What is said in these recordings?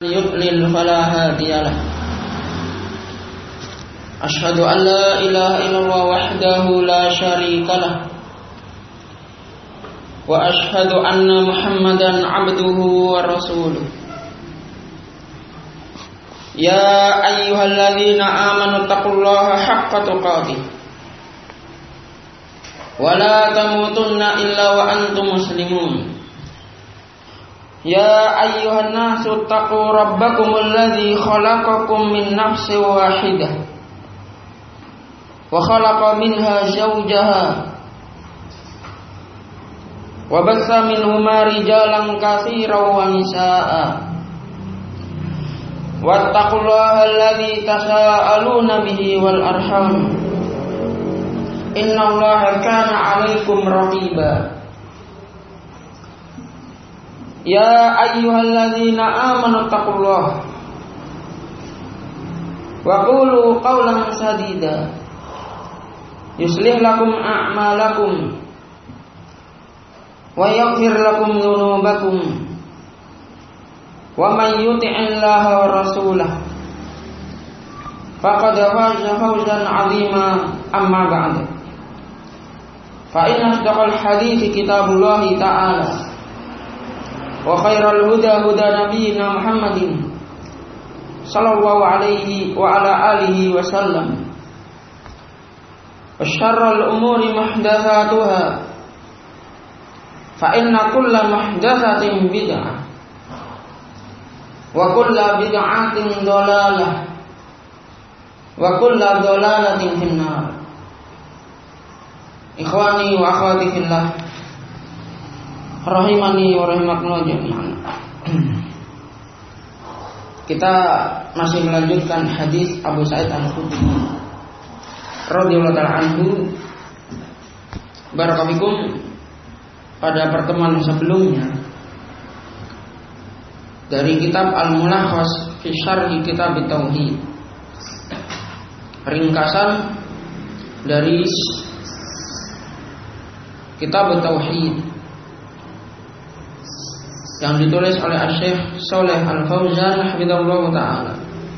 يضلل فلا هادي له أشهد أن لا إله إلا الله وحده لا شريك له وأشهد أن محمدا عبده ورسوله يا أيها الذين آمنوا اتقوا الله حق تقاته ولا تموتن إلا وأنتم مسلمون يا أيها الناس اتقوا ربكم الذي خلقكم من نفس واحدة وخلق منها زوجها وبث منهما رجالا كثيرا ونساء واتقوا الله الذي تساءلون به والأرحام إن الله كان عليكم رقيبا يا أيها الذين آمنوا اتقوا الله وقولوا قولا سديدا يصلح لكم أعمالكم ويغفر لكم ذنوبكم ومن يطع الله ورسوله فقد فاز فوزا عظيما أما بعد فإن أصدق الحديث كتاب الله تعالى وخير الهدى هدى نبينا محمد صلى الله عليه وعلى آله وسلم وشر الأمور محدثاتها فإن كل محدثة بدعة وكل بدعة ضلالة وكل ضلالة في النار. Ikhwani wa akhwati fillah rahimani wa rahimakumullah jami'an. Kita masih melanjutkan hadis Abu Sa'id Al-Khudri radhiyallahu ta'ala anhu. Barakallahu pada pertemuan sebelumnya dari kitab Al-Mulakhas fi Syarh Kitab Tauhid, ringkasan dari Kitab Tauhid yang ditulis oleh Syekh Shalih Al-Fauzan hafizahullah taala.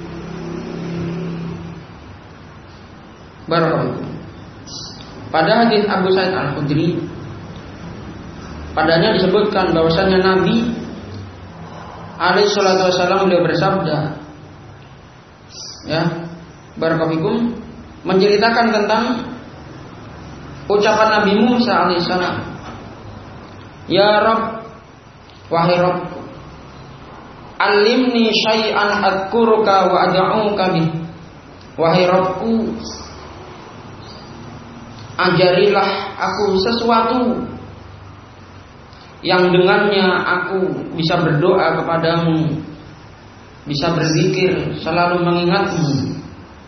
Barakallahu. Pada hadis Abu Sa'id Al-Khudri, padanya disebutkan bahwasanya Nabi alaihi salatu wasallam beliau bersabda, ya, barakallahu, menceritakan tentang ucapan Nabi Musa alaihissalam, ya Rabb, wahai Rabbku, alimni syai'an adkuruka wa ad'uka bih. Wahai Rabbku, ajarilah aku sesuatu yang dengannya aku bisa berdoa kepadamu, bisa berzikir, selalu mengingatmu.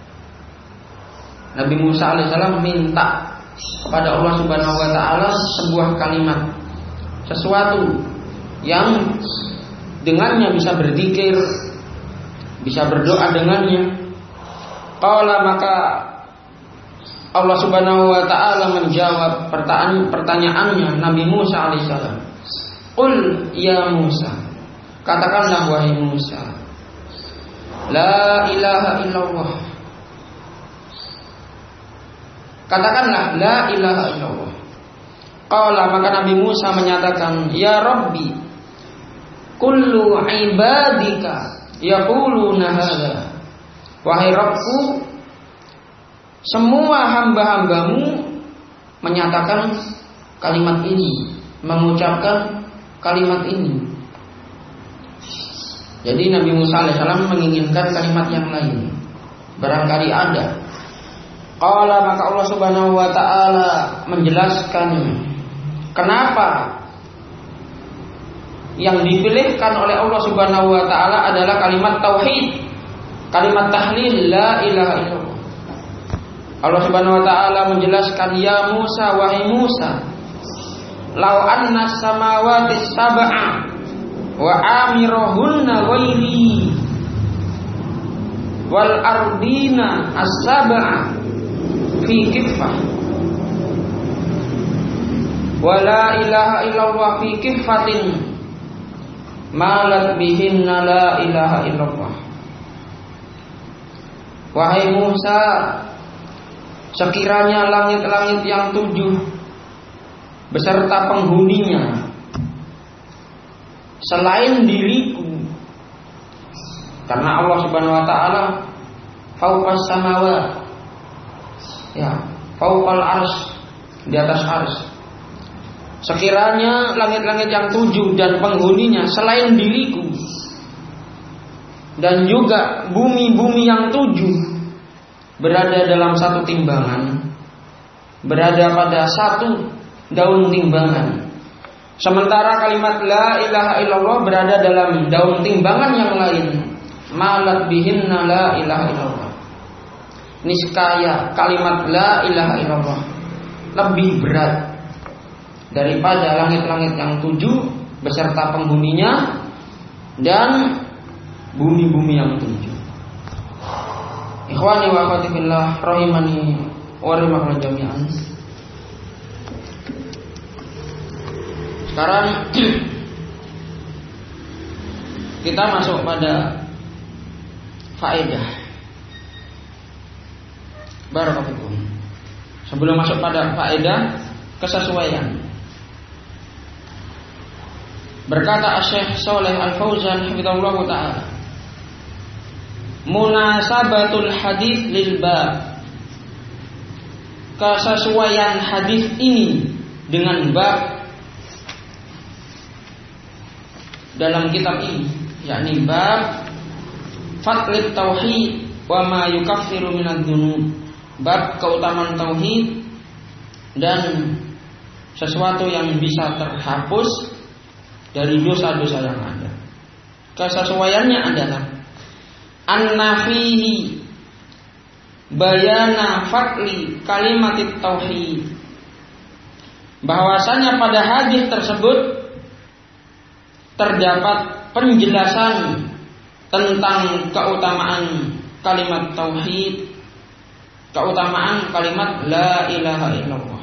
Nabi Musa alaihissalam minta kepada Allah Subhanahu wa taala sebuah kalimat, sesuatu yang dengannya bisa berzikir, bisa berdoa dengannya. Qala, maka Allah Subhanahu wa taala menjawab pertanyaannya Nabi Musa alaihissalam. Qul ya Musa, katakanlah wahai Musa, la ilaha illallah. Katakanlah la ilaha illallah. Qala, maka Nabi Musa menyatakan, ya Rabbi, kullu ibadika yaquluna hadza. Wahai Rabbku, semua hamba-hambamu menyatakan kalimat ini, mengucapkan kalimat ini. Jadi Nabi Musa alaihissalam menginginkan kalimat yang lain, barangkali ada. Qala, maka Allah Subhanahu wa taala menjelaskan kenapa yang dipilihkan oleh Allah Subhanahu wa taala adalah kalimat tauhid, kalimat tahlil la ilaha illallah. Allah Subhanahu wa taala menjelaskan, ya Musa, wahai Musa, law anna samawati sab'a wa amirohunna ghairi wal ardina as-sab'a fi kiffah wa la ilaha illallah fi kiffatin malat bihinna la ilaha illallah. Wahai Musa, sekiranya langit-langit yang 7 beserta penghuninya selain diriku, karena Allah Subhanahu wa taala fauqas samawat, ya, fauqal arsy, di atas arsy. Sekiranya langit-langit yang 7 dan penghuninya selain diriku, dan juga bumi-bumi yang 7 berada dalam satu timbangan, berada pada satu daun timbangan, sementara kalimat la ilaha illallah berada dalam daun timbangan yang lain, malat bihinna la ilaha illallah. Niscaya kalimat la ilaha illallah lebih berat daripada langit-langit yang 7 beserta penghuninya dan bumi-bumi yang 7. Ikhwani wa akhwati fillah rahimani wa rahimakumullah jami'an. Sekarang kita masuk pada faedah. Barakallahu. Sebelum masuk pada faedah, kesesuaian. Berkata Syekh Shalih Al-Fauzan hafizahullah taala, munasabatul hadis lil bab. Kesesuaian hadis ini dengan bab dalam kitab ini, yakni bab fadlit tauhid wa ma yukaffiru minadz dzunub, bab keutamaan tauhid dan sesuatu yang bisa terhapus dari dosa-dosa yang ada. Kesesuaiannya adalah an-nafihi bayana fadli kalimatit tauhid, bahwasanya pada hadis tersebut terdapat penjelasan tentang keutamaan kalimat tauhid, keutamaan kalimat la ilaha illallah.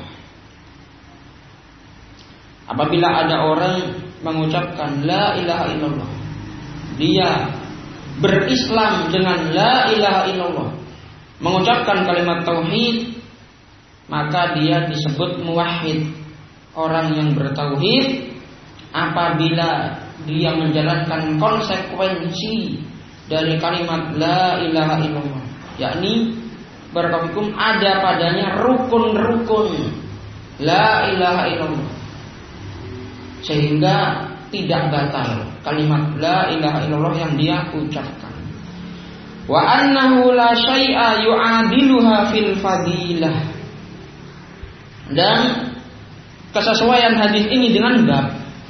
Apabila ada orang mengucapkan la ilaha illallah, dia berislam dengan la ilaha illallah, mengucapkan kalimat tauhid, maka dia disebut muwahhid, orang yang bertauhid apabila dia menjalankan konsekuensi dari kalimat la ilaha illallah, yakni barakallahu ada padanya rukun-rukun la ilaha illallah, sehingga tidak batal kalimat la ilaha illallah yang dia ucapkan. Wa annahu la syai'a yu'adiluha fil fadilah. Dan kesesuaian hadis ini dengan bab,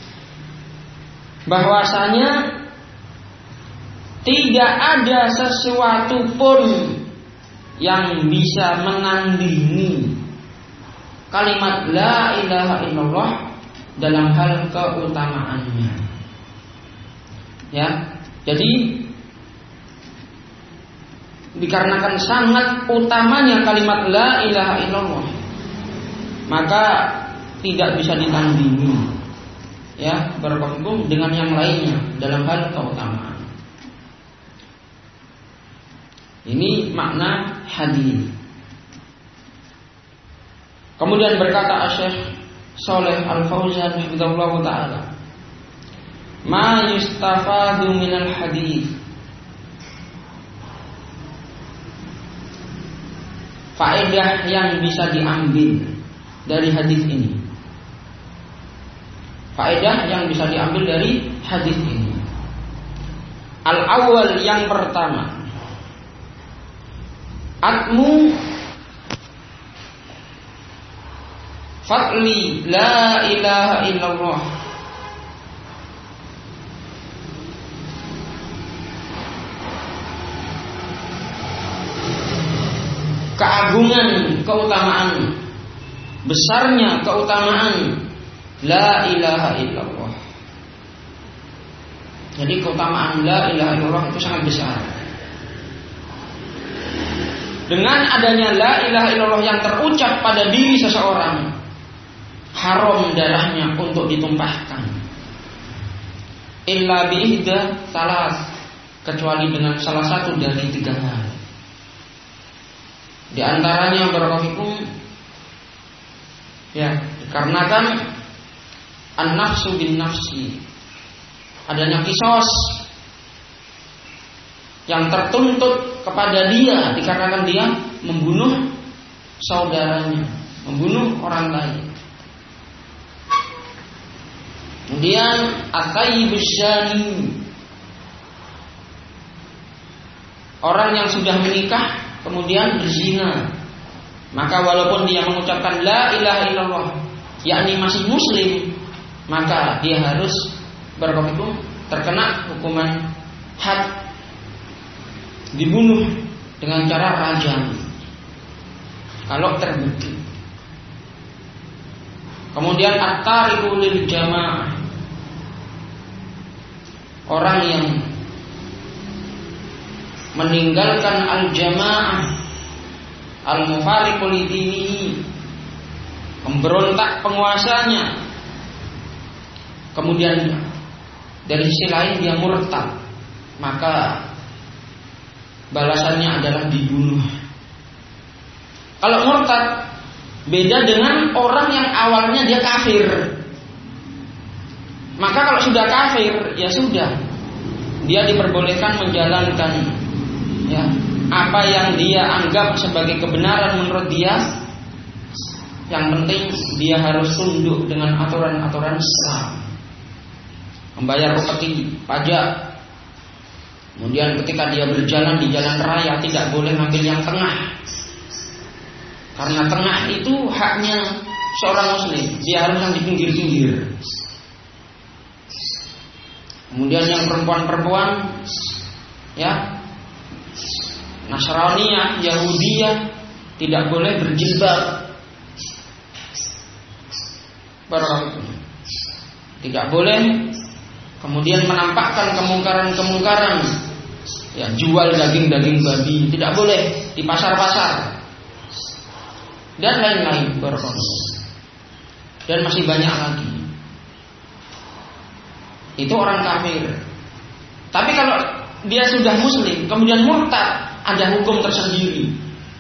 bahwasanya tidak ada sesuatu pun yang bisa menandingi kalimat la ilaha illallah dalam hal keutamaannya. Ya, jadi dikarenakan sangat utamanya kalimat la ilaha illallah, maka tidak bisa ditandingi, ya, berhubung dengan yang lainnya dalam hal keutamaan. Ini makna hadis. Kemudian berkata Syekh Shalih Al-Fauzan hafizahullah taala, ma yustafadu minal hadis. Faedah yang bisa diambil dari hadis ini. Faedah yang bisa diambil dari hadis ini. Al-awwal, yang pertama, atmu fadli la ilaha illallah. Keagungan, keutamaan, besarnya keutamaan la ilaha illallah. Jadi keutamaan la ilaha illallah itu sangat besar. Dengan adanya la ilaha illallah yang terucap pada diri seseorang, haram darahnya untuk ditumpahkan. illa bi ihda salas, kecuali dengan salah satu dari 3 hal. Di antaranya barakallahu ya, dikarenakan an-nafsu bin nafsi, adanya kisos yang tertuntut kepada dia dikarenakan dia membunuh saudaranya, membunuh orang lain. Kemudian at-tayyibus syani, orang yang sudah menikah kemudian berzina, maka walaupun dia mengucapkan la ilaha illallah, yakni masih muslim, maka dia harus berhukum terkena hukuman had, dibunuh dengan cara rajam kalau terbukti. Kemudian at-tariku lil jamaah, orang yang meninggalkan al-jamaah, al-mufariqu lidinihi, memberontak penguasanya, kemudian dari sisi lain dia murtad, maka balasannya adalah dibunuh. Kalau murtad beda dengan orang yang awalnya dia kafir. Maka kalau sudah kafir, ya sudah, dia diperbolehkan menjalankan ya apa yang dia anggap sebagai kebenaran menurut dia. Yang penting dia harus tunduk dengan aturan-aturan Islam, membayar upeti, pajak. Kemudian ketika dia berjalan di jalan raya tidak boleh ngambil yang tengah, karena tengah itu haknya seorang muslim, dia harus yang di pinggir-pinggir. Kemudian yang perempuan-perempuan ya Nasraniyah, Yahudiyah tidak boleh berjilbab, tidak boleh kemudian menampakkan kemungkaran-kemungkaran, ya jual daging-daging babi tidak boleh di pasar-pasar dan lain-lain. Dan masih banyak lagi. Itu orang kafir. Tapi kalau dia sudah muslim kemudian murtad, ada hukum tersendiri.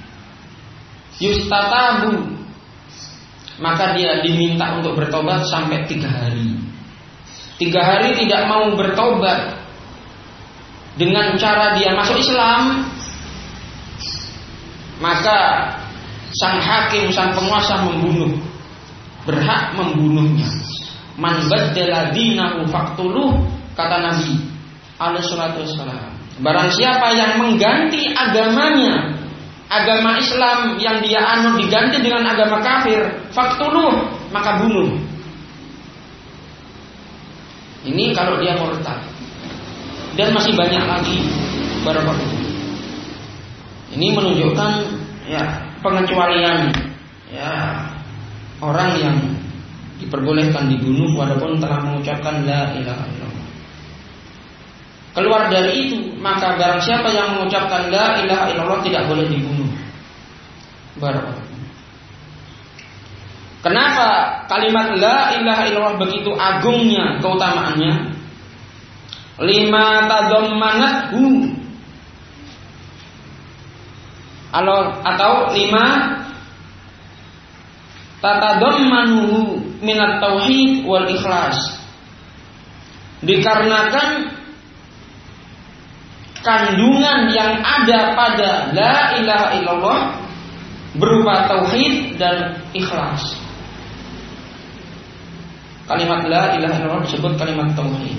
Yustatabu, maka dia diminta untuk bertobat sampai 3 hari. 3 hari tidak mau bertobat dengan cara dia masuk Islam, maka sang hakim, sang penguasa membunuh, berhak membunuhnya. Man baddala dinahu faqtuluh, kata Nabi alaihi salatu wassalam. Barang siapa yang mengganti agamanya, agama Islam yang dia anut diganti dengan agama kafir, faqtuluh, maka bunuh. Ini kalau dia murtad. Dan masih banyak lagi barakallahu. Ini menunjukkan ya pengecualian ya orang yang diperbolehkan dibunuh walaupun telah mengucapkan la ilaha illallah. Keluar dari itu, maka barang siapa yang mengucapkan la ilaha illallah tidak boleh dibunuh. Barakallahu. Kenapa kalimat la ilaha illallah begitu agungnya keutamaannya? Lima tadammanathu, atau lima tatadammanuhu minat tauhid wal ikhlas. Dikarenakan kandungan yang ada pada la ilaha illallah berupa tauhid dan ikhlas. Kalimat la ilaha illallah disebut kalimat tauhid.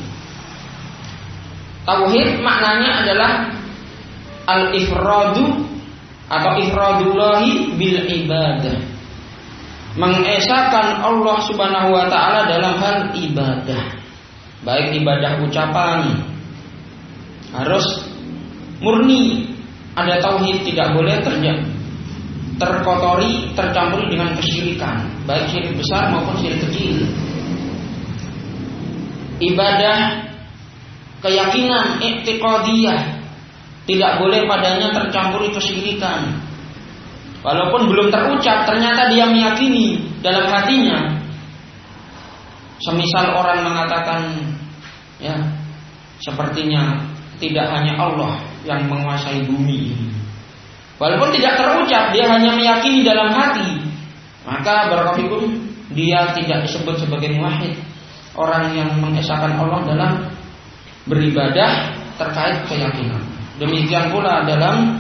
Tauhid maknanya adalah al-ifradu atau ifradullahi bil ibadah, mengesahkan Allah subhanahu wa ta'ala dalam hal ibadah, baik ibadah ucapan harus murni, ada tauhid, tidak boleh terkotori, tercampuri dengan kesyirikan, baik syirik besar maupun syirik kecil. Ibadah keyakinan i'tiqadiyah tidak boleh padanya tercampuri kesyirikan. Walaupun belum terucap, ternyata dia meyakini dalam hatinya. Semisal orang mengatakan ya sepertinya tidak hanya Allah yang menguasai bumi ini. Walaupun tidak terucap, dia hanya meyakini dalam hati, maka barakallahu dia tidak disebut sebagai muwahhid, orang yang mengesahkan Allah dalam beribadah terkait keyakinan. Demikian pula dalam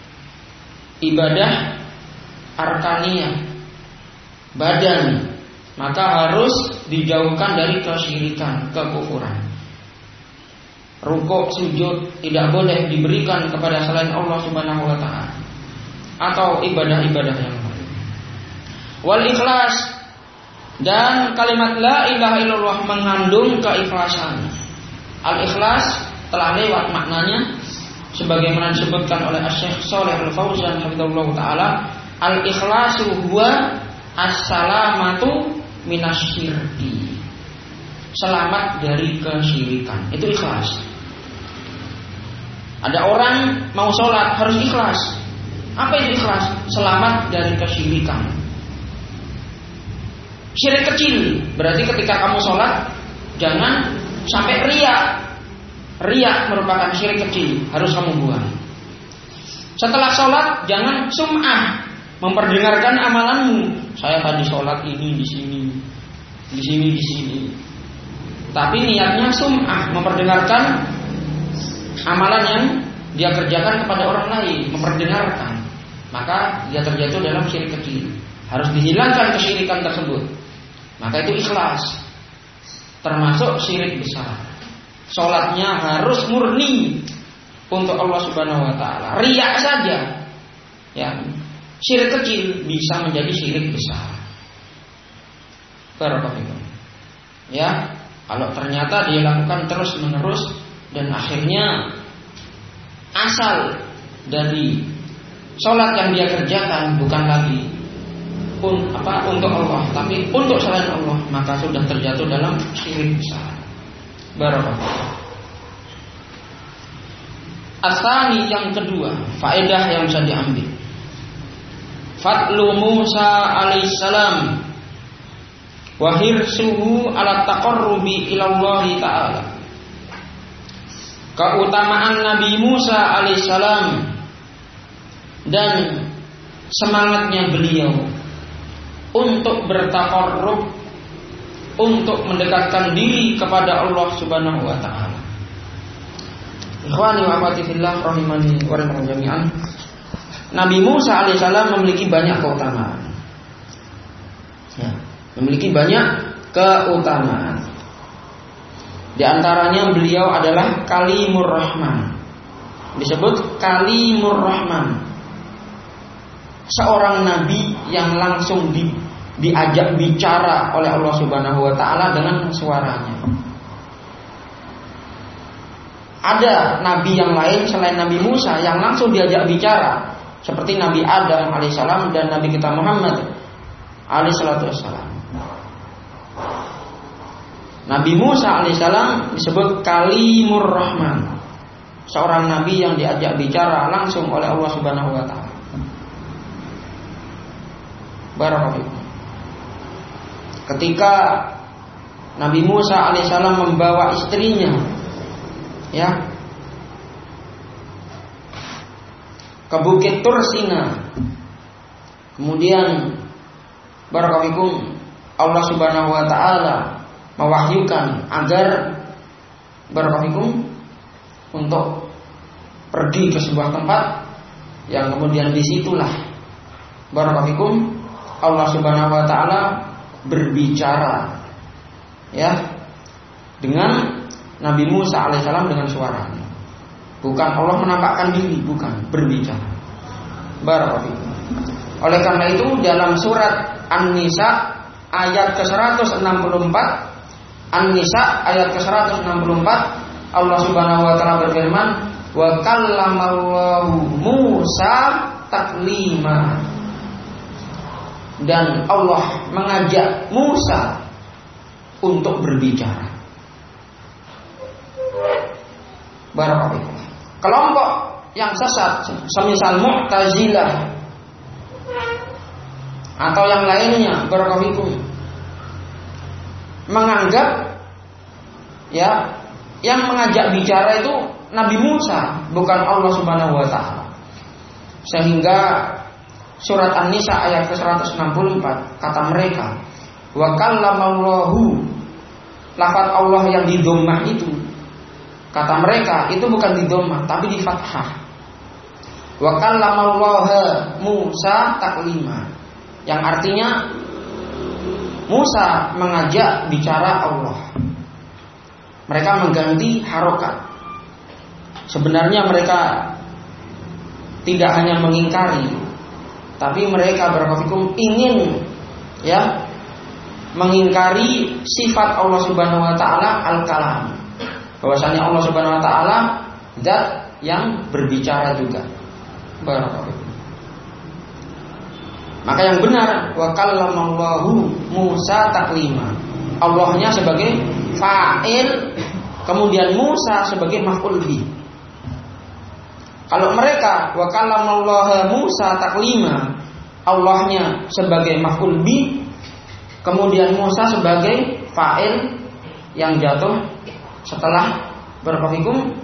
ibadah arkaniyah, badan, maka harus dijauhkan dari kesyirikan, kekufuran. Rukuk, sujud tidak boleh diberikan kepada selain Allah Subhanahu wa taala atau ibadah-ibadah yang lain. Wal ikhlas, dan kalimat la ilaha illallah mengandung keikhlasan. Al ikhlas telah lewat maknanya sebagaimana disebutkan oleh Syekh Shalih Al Fauzan hafizallahu taala, al ikhlasu huwa as-salamatu minasyirki. Selamat dari kesyirikan, itu ikhlas. Ada orang mau sholat harus ikhlas. Apa itu ikhlas? Selamat dari kesyirikan. Syirik kecil berarti ketika kamu sholat jangan sampai riya. Riya merupakan syirik kecil, harus kamu buang. Setelah sholat jangan sum'ah, memperdengarkan amalanmu. Saya tadi sholat ini di sini, di sini, di sini. Tapi niatnya sum'ah, memperdengarkan amalan yang dia kerjakan kepada orang lain, memperdengarkan. Maka dia terjatuh dalam syirik kecil. Harus dihilangkan kesyirikan tersebut. Maka itu ikhlas. Termasuk syirik besar. Sholatnya harus murni untuk Allah Subhanahu wa taala. Riya saja, ya, syirik kecil bisa menjadi syirik besar. Barakallahu. Ya, kalau ternyata dia lakukan terus menerus dan akhirnya asal dari sholat yang dia kerjakan bukan lagi untuk Allah, tapi untuk selain Allah, maka sudah terjatuh dalam syirik besar. Barakallahu. Asani, yang kedua, faedah yang bisa diambil. Fadlu Musa alaihissalam wa hirsuhu ala taqarrubi ilallahi ta'ala. Keutamaan Nabi Musa alaihissalam dan semangatnya beliau untuk bertaqarrub, untuk mendekatkan diri kepada Allah Subhanahu wa taala. Ikhwani wa akhwati fillah rahimani wa rahimakumullah jami'an. Nabi Musa alaihissalam memiliki banyak keutamaan. Ya, memiliki banyak keutamaan. Di antaranya beliau adalah Kalimur Rahman. Disebut Kalimur Rahman. Seorang nabi yang langsung diajak bicara oleh Allah Subhanahu wa taala dengan suaranya. Ada nabi yang lain selain Nabi Musa yang langsung diajak bicara, seperti Nabi Adam alaihissalam dan Nabi kita Muhammad alaihissalam. Nabi Musa alaihissalam disebut Kalimur Rahman, seorang nabi yang diajak bicara langsung oleh Allah Subhanahu wa taala. Barakallahu. Ketika Nabi Musa alaihissalam membawa istrinya, ya, ke Bukit Tursina, kemudian barakallahu Allah Subhanahu wa taala mewahyukan agar barakallahu untuk pergi ke sebuah tempat yang kemudian disitulah barakallahu Allah Subhanahu wa taala berbicara, ya, dengan Nabi Musa alaihissalam dengan suaranya. Bukan Allah menampakkan diri, bukan, berbicara. Barakallahu. Oleh karena itu dalam surat An-Nisa ayat ke-164, An-Nisa ayat ke-164, Allah Subhanahu wa taala berfirman, "Wa kallamallahu Musa taklima." Dan Allah mengajak Musa untuk berbicara. Barakallahu. Kelompok yang sesat semisal Mu'tazilah atau yang lainnya barakallahu menganggap, ya, yang mengajak bicara itu Nabi Musa, bukan Allah Subhanahu wa taala. Sehingga surat An-Nisa ayat ke-164 kata mereka, wa kallamallahu, lafaz Allah yang di dhammah itu kata mereka itu bukan di dhammah tapi di fathah. Wa kallamallaha Musa taklima, yang artinya Musa mengajak bicara Allah. Mereka mengganti harokat. Sebenarnya mereka tidak hanya mengingkari, tapi mereka barakallahu ingin mengingkari sifat Allah Subhanahu wa taala al-kalam. Bahwasanya Allah Subhanahu wa taala zat yang berbicara juga. Barakallahu. Maka yang benar wa kallamallahu Musa taklima. Allahnya sebagai fa'il, kemudian Musa sebagai maf'ul bih. Kalau mereka wa kallamallaha Musa taklima, Allahnya sebagai maf'ul bih, kemudian Musa sebagai fa'il yang jatuh setelah barakallahu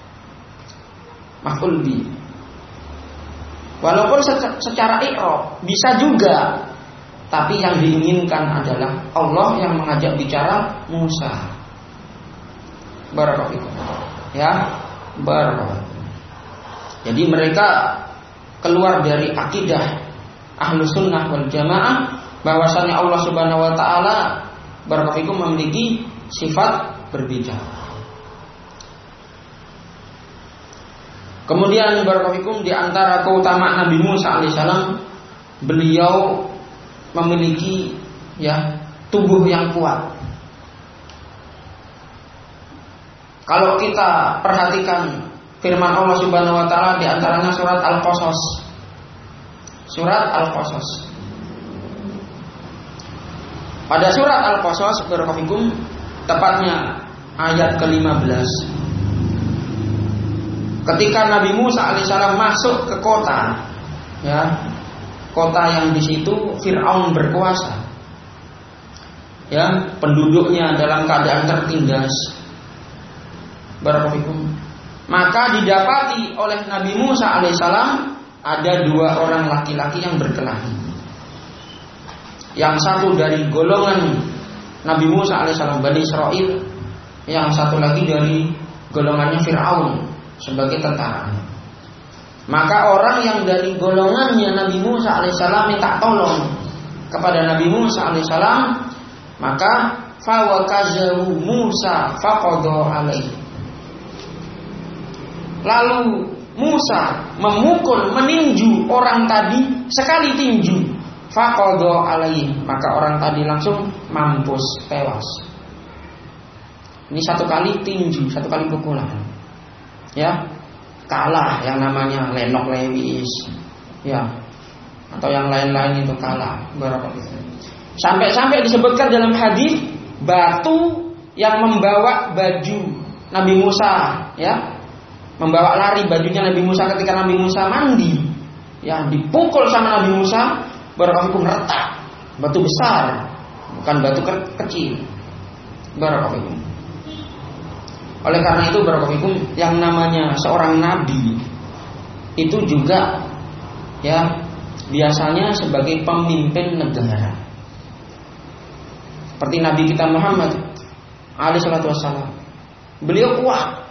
maf'ul bih. Walaupun secara i'rab bisa juga, tapi yang diinginkan adalah Allah yang mengajak bicara Musa. Barakallahu fikum. Ya, barakallahu. Jadi mereka keluar dari akidah Ahlus Sunnah wal Jamaah bahwasanya Allah Subhanahu wa taala barakallahu fikum memiliki sifat berbicara. Kemudian barakallahu di antara keutamaan Nabi Musa alaihissalam, beliau memiliki tubuh yang kuat. Kalau kita perhatikan firman Allah Subhanahu wa taala di antaranya surat Al-Qasas. Surat Al-Qasas. Pada surat Al-Qasas barakallahu tepatnya ayat ke-15. Ketika Nabi Musa alaihissalam masuk ke kota, kota yang di situ Fir'aun berkuasa, penduduknya dalam keadaan tertindas, barakallahu. Maka didapati oleh Nabi Musa alaihissalam ada dua orang laki-laki yang berkelahi. Yang satu dari golongan Nabi Musa alaihissalam Bani Israil, yang satu lagi dari golongannya Fir'aun sebagai tentara. Maka orang yang dari golongannya Nabi Musa alaihissalam minta tolong kepada Nabi Musa alaihissalam, maka fawakazahu Musa faqada alaihi. Lalu Musa memukul, meninju orang tadi sekali tinju, faqada alaihi, maka orang tadi langsung mampus, tewas. Ini satu kali tinju, satu kali pukulan. Kalah yang namanya lenok lewis, atau yang lain-lain itu kalah. Sampai-sampai disebutkan dalam hadis batu yang membawa baju Nabi Musa, membawa lari bajunya Nabi Musa ketika Nabi Musa mandi, dipukul sama Nabi Musa, barakallahu retak, batu besar, bukan batu kecil. Barakallahu. Oleh karena itu barakallahu yang namanya seorang nabi itu juga biasanya sebagai pemimpin negara. Seperti Nabi kita Muhammad alaihi salatu wassalam. Beliau kuat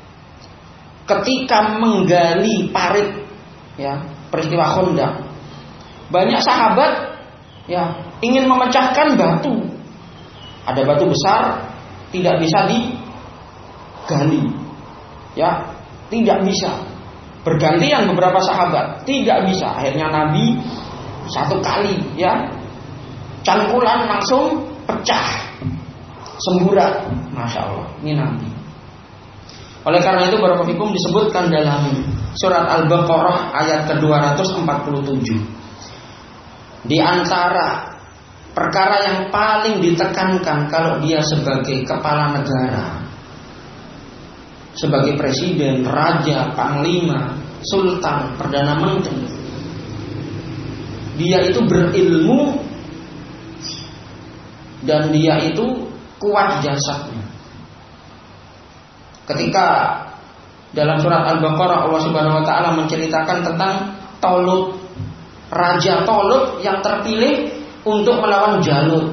ketika menggali parit peristiwa Khandaq. Banyak sahabat ingin memecahkan batu. Ada batu besar tidak bisa digali, tidak bisa. Bergantian beberapa sahabat, tidak bisa. Akhirnya Nabi satu kali cangkulan langsung pecah, semburat. Masya Allah, ini Nabi. Oleh karena itu barakallahu disebutkan dalam surat Al-Baqarah ayat ke-247, di antara perkara yang paling ditekankan kalau dia sebagai kepala negara, sebagai presiden, raja, panglima, sultan, perdana menteri, dia itu berilmu dan dia itu kuat jasadnya. Ketika dalam surat Al-Baqarah Allah Subhanahu wa taala menceritakan tentang Talut, Raja Talut yang terpilih untuk melawan Jalut.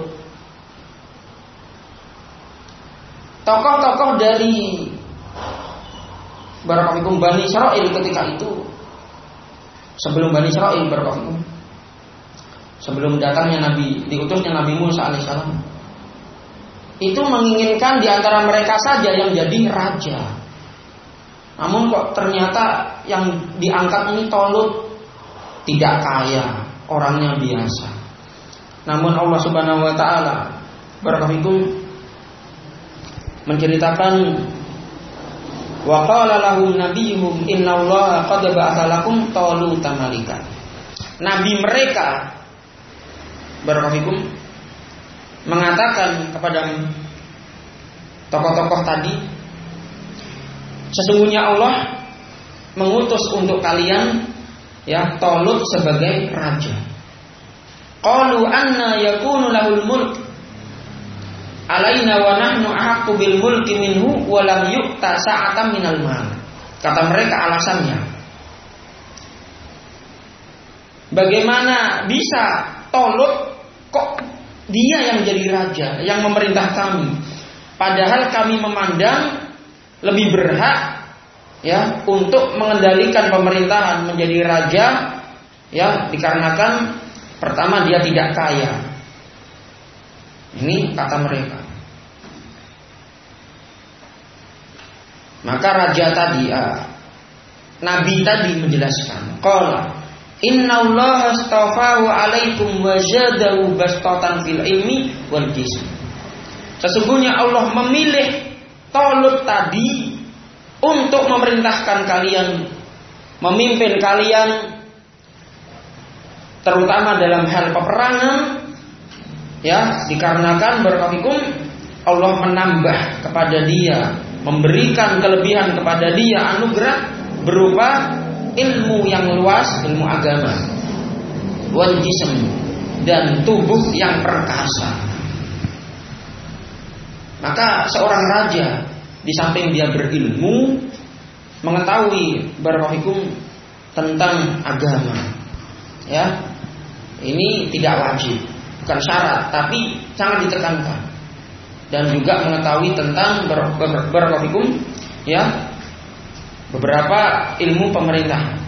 Tokoh-tokoh dari Barakallahu Bani Israil ketika itu, sebelum Bani Israil Barakallahu, sebelum datangnya diutusnya Nabi Musa alaihissalam, itu menginginkan di antara mereka saja yang jadi raja. Namun kok ternyata yang diangkat ini Talut, tidak kaya, orangnya biasa. Namun Allah Subhanahu wa taala Barakallahu menceritakan, wa qala lahum nabiyuhum innallaha qad ba'atha lakum Taluta malika. Nabi mereka Barakallahu mengatakan kepada tokoh-tokoh tadi, sesungguhnya Allah mengutus untuk kalian Talut sebagai raja. Qalu anna yakunu lahul mulk alaina wa nahnu ahaqqu bil mulki minhu wa lam yu'ta sa'atan minal mal. Kata mereka alasannya, bagaimana bisa Talut kok dia yang jadi raja, yang memerintah kami, padahal kami memandang lebih berhak untuk mengendalikan pemerintahan, menjadi raja dikarenakan pertama dia tidak kaya. Ini kata mereka. Maka raja tadi, Nabi tadi menjelaskan, qala innallaha astafahu alaikum wa zadahu bastatan fil ilmi wal jism. Sesungguhnya Allah memilih Talut tadi untuk memerintahkan kalian, memimpin kalian, terutama dalam hal peperangan, dikarenakan Barakallahu Allah menambah kepada dia, memberikan kelebihan kepada dia, anugerah berupa ilmu yang luas, ilmu agama, wal jism, dan tubuh yang perkasa. Maka seorang raja di samping dia berilmu, mengetahui Barakallahu tentang agama, ini tidak wajib, bukan syarat, tapi sangat ditekankan. Dan juga mengetahui tentang Barakallahu beberapa ilmu pemerintahan,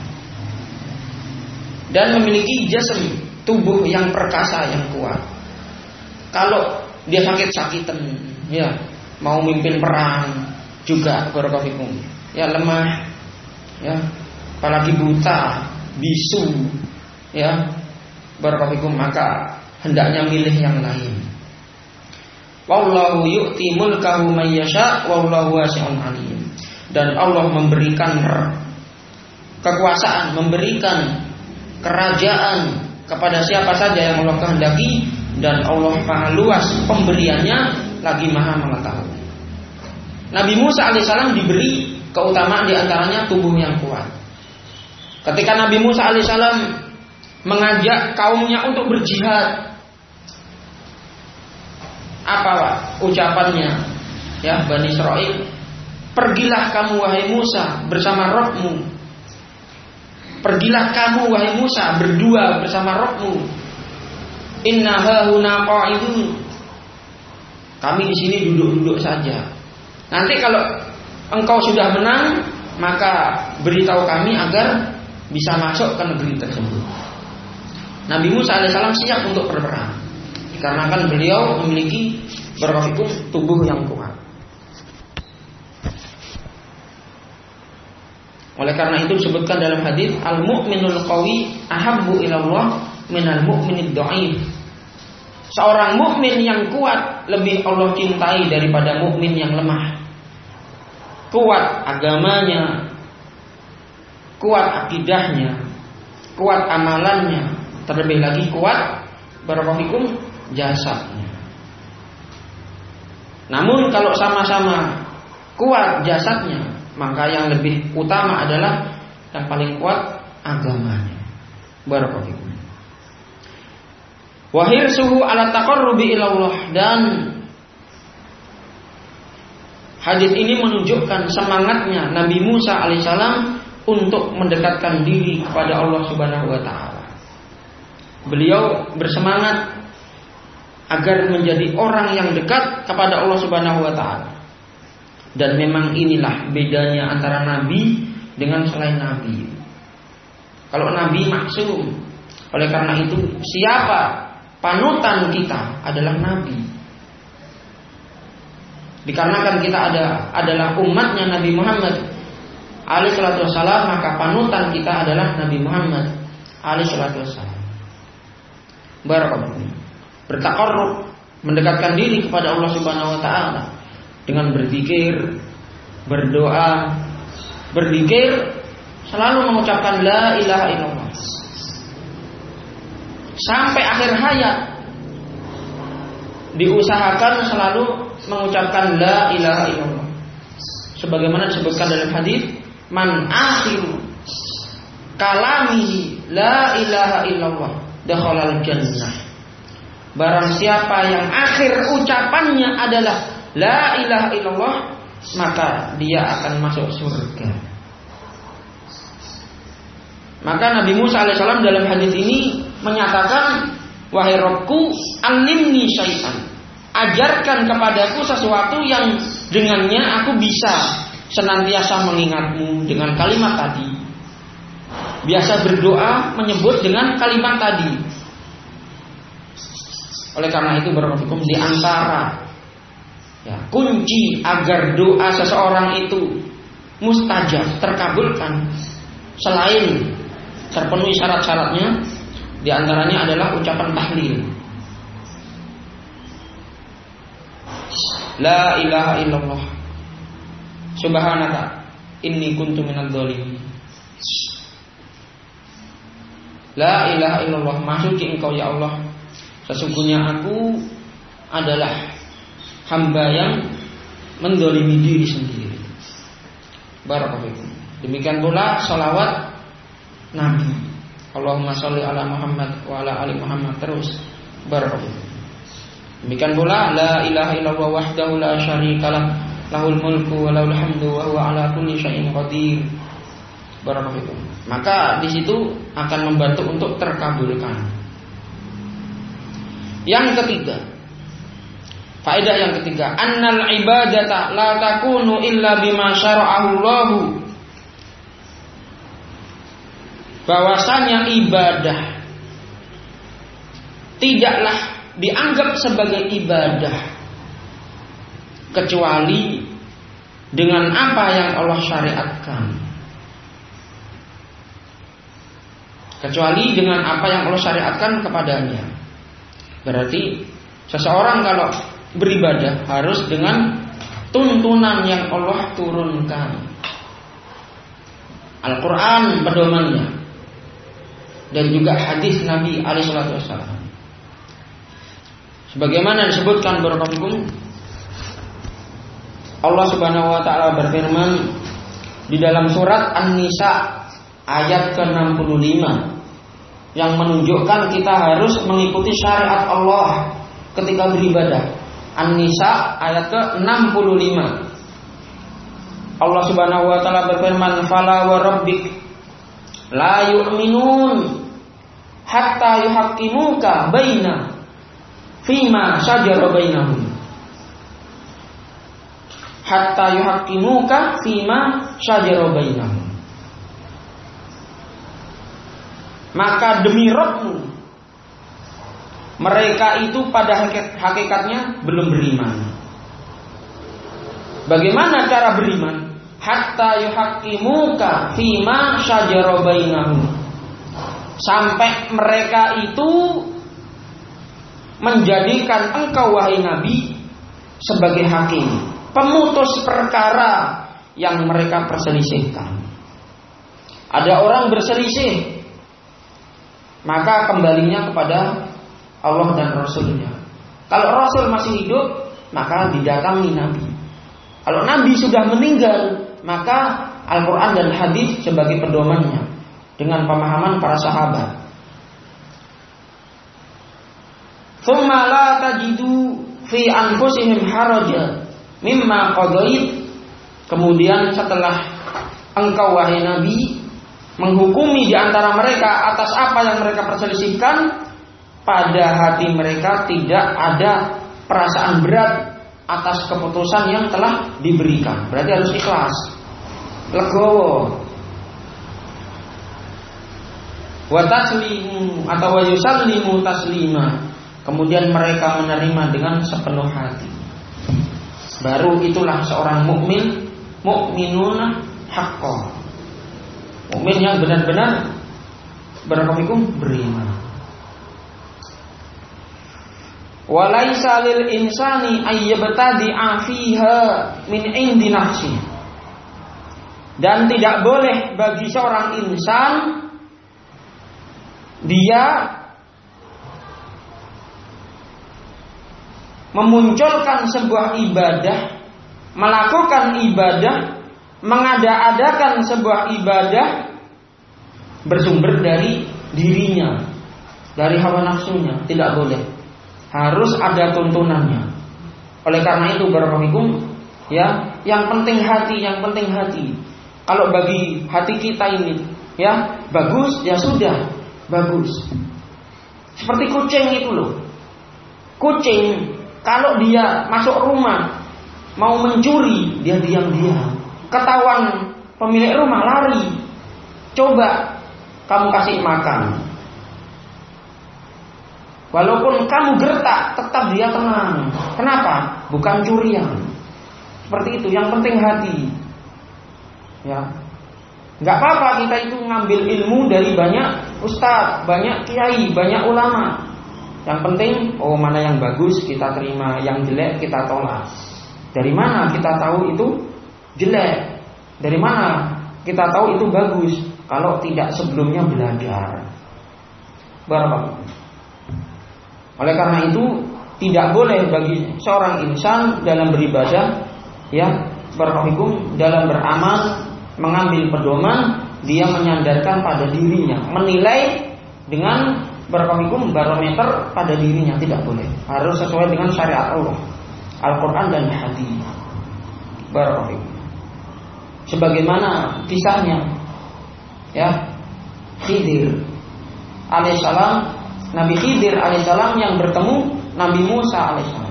dan memiliki jasem, tubuh yang perkasa, yang kuat. Kalau dia sakit-sakitan, mau mimpin perang juga Barakallahu lemah, apalagi buta, bisu, Barakallahu, maka hendaknya milih yang lain. Wallahu yu'ti mulkahu man yasha wallahu wasi'un alim. Dan Allah memberikan kekuasaan, memberikan kerajaan kepada siapa saja yang Allah kehendaki, dan Allah Maha luas pemberiannya, lagi Maha mengetahui. Nabi Musa alaihissalam diberi keutamaan diantaranya tubuh yang kuat. Ketika Nabi Musa alaihissalam mengajak kaumnya untuk berjihad, apa ucapannya? Bani Israil, pergilah kamu wahai Musa bersama Rabbmu. Pergilah kamu wahai Musa berdua bersama Rabbmu. Inna hahuna qa'idun. Kami di sini duduk-duduk saja. Nanti kalau engkau sudah menang, maka beritahu kami agar bisa masuk ke negeri tersebut. Nabi Musa alaihissalam siap untuk berperang, dikarenakan beliau memiliki Barakallahu tubuh yang kuat. Oleh karena itu disebutkan dalam hadis, al-mu'minul qawi ahabbu ilallah minal mu'minid dha'if. Seorang mukmin yang kuat lebih Allah cintai daripada mukmin yang lemah. Kuat agamanya, kuat akidahnya, kuat amalannya, terlebih lagi kuat Barakallahu jasadnya. Namun kalau sama-sama kuat jasadnya, maka yang lebih utama adalah yang paling kuat agamanya. Barakallahu. Wa hirsuhu ala taqarrubi ila Allah, dan Hadis ini menunjukkan semangatnya Nabi Musa alaihissalam untuk mendekatkan diri kepada Allah Subhanahu wa taala. Beliau bersemangat agar menjadi orang yang dekat kepada Allah Subhanahu wa taala. Dan memang inilah bedanya antara nabi dengan selain nabi. Kalau nabi maksum, oleh karena itu siapa panutan kita adalah nabi. Dikarenakan kita adalah umatnya Nabi Muhammad alaihi salatu wassalam, maka panutan kita adalah Nabi Muhammad alaihi salatu wassalam. Barakallahu. Bertaqarrub, mendekatkan diri kepada Allah Subhanahu wa taala dengan berzikir, berdoa, berzikir selalu mengucapkan la ilaha illallah sampai akhir hayat. Diusahakan selalu mengucapkan la ilaha illallah. Sebagaimana disebutkan dalam hadis, man akhiru kalamihi la ilaha illallah dakhalal jannah. Barang siapa yang akhir ucapannya adalah la ilaha illallah, maka dia akan masuk surga. Maka Nabi Musa alaihissalam dalam hadis ini menyatakan, wahai Rabbku, alimni syai'an, ajarkan kepadaku sesuatu yang dengannya aku bisa senantiasa mengingatmu dengan kalimat tadi. Biasa berdoa menyebut dengan kalimat tadi. Oleh karena itu barakallahu di antara kunci agar doa seseorang itu mustajab, terkabulkan, selain terpenuhi syarat-syaratnya, di antaranya adalah ucapan tahlil. La ilaha illallah subhanaka inni kuntu minadz dzalimin. La ilaha illallah, maha suci Engkau ya Allah, sesungguhnya aku adalah hamba yang mendolimi diri sendiri. Barakallahu. Demikian pula salawat Nabi, Allahumma sholli ala Muhammad wa ala ali Muhammad, terus barakallahu. Demikian pula la ilaha illallah wahdahu la syarikalah, lahul mulku wa lahul hamdu wa huwa ala kulli syai'in qadir. Barakallahu. Maka di situ akan membantu untuk terkabulkan. Yang ketiga, faedah yang ketiga, annal ibadata la takunu illa bima syara'ahu Allah. Bahwasanya ibadah tidaklah dianggap sebagai ibadah kecuali dengan apa yang Allah syariatkan. Kecuali dengan apa yang Allah syariatkan kepadanya. Berarti seseorang kalau beribadah harus dengan tuntunan yang Allah turunkan. Al-Quran pedomannya, dan juga hadis Nabi alaihi wasallam. Sebagaimana disebutkan barakallahu, Allah Subhanahu wa taala berfirman di dalam surat An-Nisa ayat ke-65 yang menunjukkan kita harus mengikuti syariat Allah ketika beribadah. An-Nisa ayat ke-65. Allah Subhanahu wa taala berfirman, "Fala wa rabbik la yu'minun hatta yuhaqqimuka baina fima syajara bainahum." Hatta yuhaqqimuka fima syajara bainahum. Maka demi Rabbmu, mereka itu pada hakikatnya belum beriman. Bagaimana cara beriman? Hatta yuhaqqimuka fima syajara bainahum. Sampai mereka itu menjadikan engkau wahai Nabi sebagai hakim, pemutus perkara yang mereka perselisihkan. Ada orang berselisih, maka kembalinya kepada Allah dan Rasulnya. Kalau Rasul masih hidup, maka didatangi Nabi. Kalau Nabi sudah meninggal, maka Al-Quran dan hadis sebagai pedomannya dengan pemahaman para sahabat. Tsumma la tajidu fi anfusihim haraja mimma qadait, kemudian setelah engkau wahai Nabi menghukumi di antara mereka atas apa yang mereka perselisihkan, pada hati mereka tidak ada perasaan berat atas keputusan yang telah diberikan. Berarti harus ikhlas, legowo. Wa taslimu atau wa yusallimu taslima, kemudian mereka menerima dengan sepenuh hati. Baru itulah seorang mukmin, mukminuna haqqan, mukmin yang benar-benar beriman. Walaisa lil insani ayyabtadi'a fiha min indi nafsi, dan tidak boleh bagi seorang insan dia memunculkan sebuah ibadah, melakukan ibadah, mengada-adakan sebuah ibadah bersumber dari dirinya, dari hawa nafsunya. Tidak boleh, harus ada tuntunannya. Oleh karena itu barakallahu ya, yang penting hati. Kalau bagi hati kita ini ya bagus, ya sudah bagus. Seperti kucing itu loh. Kucing kalau dia masuk rumah mau mencuri, dia diam-diam. Ketahuan pemilik rumah lari. Coba kamu kasih makan, walaupun kamu gertak, tetap dia tenang. Kenapa? Bukan curian. Seperti itu. Yang penting hati. Ya, nggak apa-apa kita itu ngambil ilmu dari banyak ustadz, banyak kiai, banyak ulama. Yang penting, mana yang bagus kita terima, yang jelek kita tolak. Dari mana kita tahu itu jelek? Dari mana kita tahu itu bagus? Kalau tidak sebelumnya belajar. Barakallahu. Oleh karena itu tidak boleh bagi seorang insan dalam beribadah, ya, barakallahu, dalam beramal, mengambil pedoman, dia menyandarkan pada dirinya, menilai dengan barakallahu barometer pada dirinya. Tidak boleh. Harus sesuai dengan syariat Allah, Al-Quran dan hadis. Barakallahu. Sebagaimana kisahnya, ya, Khidir alaihissalam, Nabi Khidir alaihissalam yang bertemu Nabi Musa alaihissalam.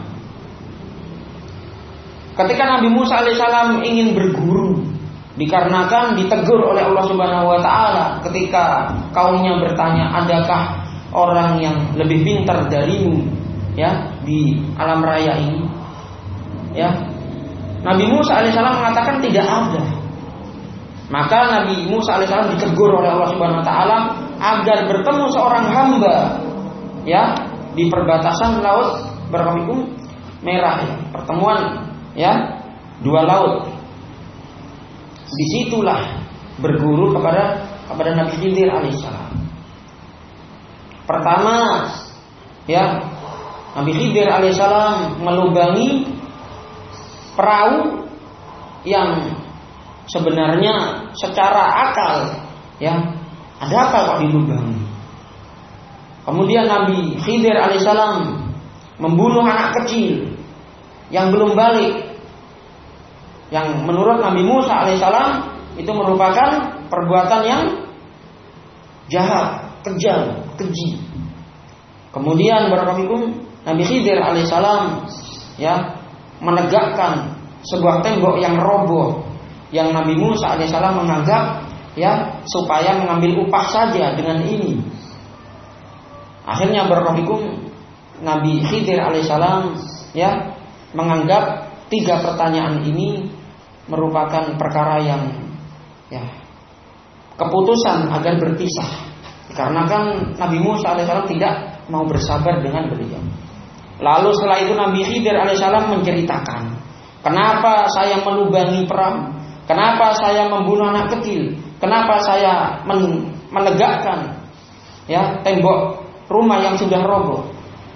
Ketika Nabi Musa alaihissalam ingin berguru, dikarenakan ditegur oleh Allah Subhanahu wa taala ketika kaumnya bertanya, adakah orang yang lebih pintar darimu ya di alam raya ini? Ya. Nabi Musa alaihissalam mengatakan tidak ada. Maka Nabi Musa alaihissalam ditegur oleh Allah Subhanahu wa taala agar bertemu seorang hamba ya di perbatasan laut berwarna merah, ya, pertemuan ya dua laut. Disitulah berguru kepada Nabi Khidir alaihissalam. Pertama, ya, Nabi Khidir alaihissalam melubangi perahu yang sebenarnya secara akal, ya, ada apa kok dilubangi. Kemudian Nabi Khidir alaihissalam membunuh anak kecil yang belum balik, yang menurut Nabi Musa alaihissalam itu merupakan perbuatan yang jahat, kejam, keji. Kemudian barakallahu Nabi Khidir alaihissalam ya menegakkan sebuah tembok yang roboh, yang Nabi Musa alaihissalam menganggap ya supaya mengambil upah saja dengan ini. Akhirnya barakallahu Nabi Khidir alaihissalam ya menganggap 3 pertanyaan ini merupakan perkara yang ya keputusan agar berpisah. Karena kan Nabi Musa alaihissalam tidak mau bersabar dengan beliau. Lalu setelah itu Nabi Khidir alaihissalam menceritakan, kenapa saya melubangi perahu, kenapa saya membunuh anak kecil, kenapa saya menegakkan ya tembok rumah yang sudah roboh.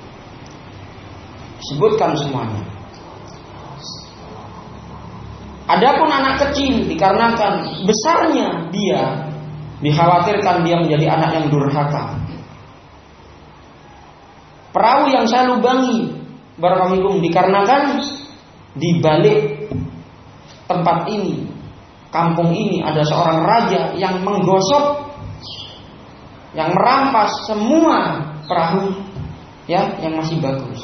Sebutkan semuanya. Adapun anak kecil, dikarenakan besarnya dia, dikhawatirkan dia menjadi anak yang durhaka. Perahu yang saya lubangi barakallahu dikarenakan di balik tempat ini, kampung ini ada seorang raja yang menggosok, yang merampas semua perahu ya yang masih bagus.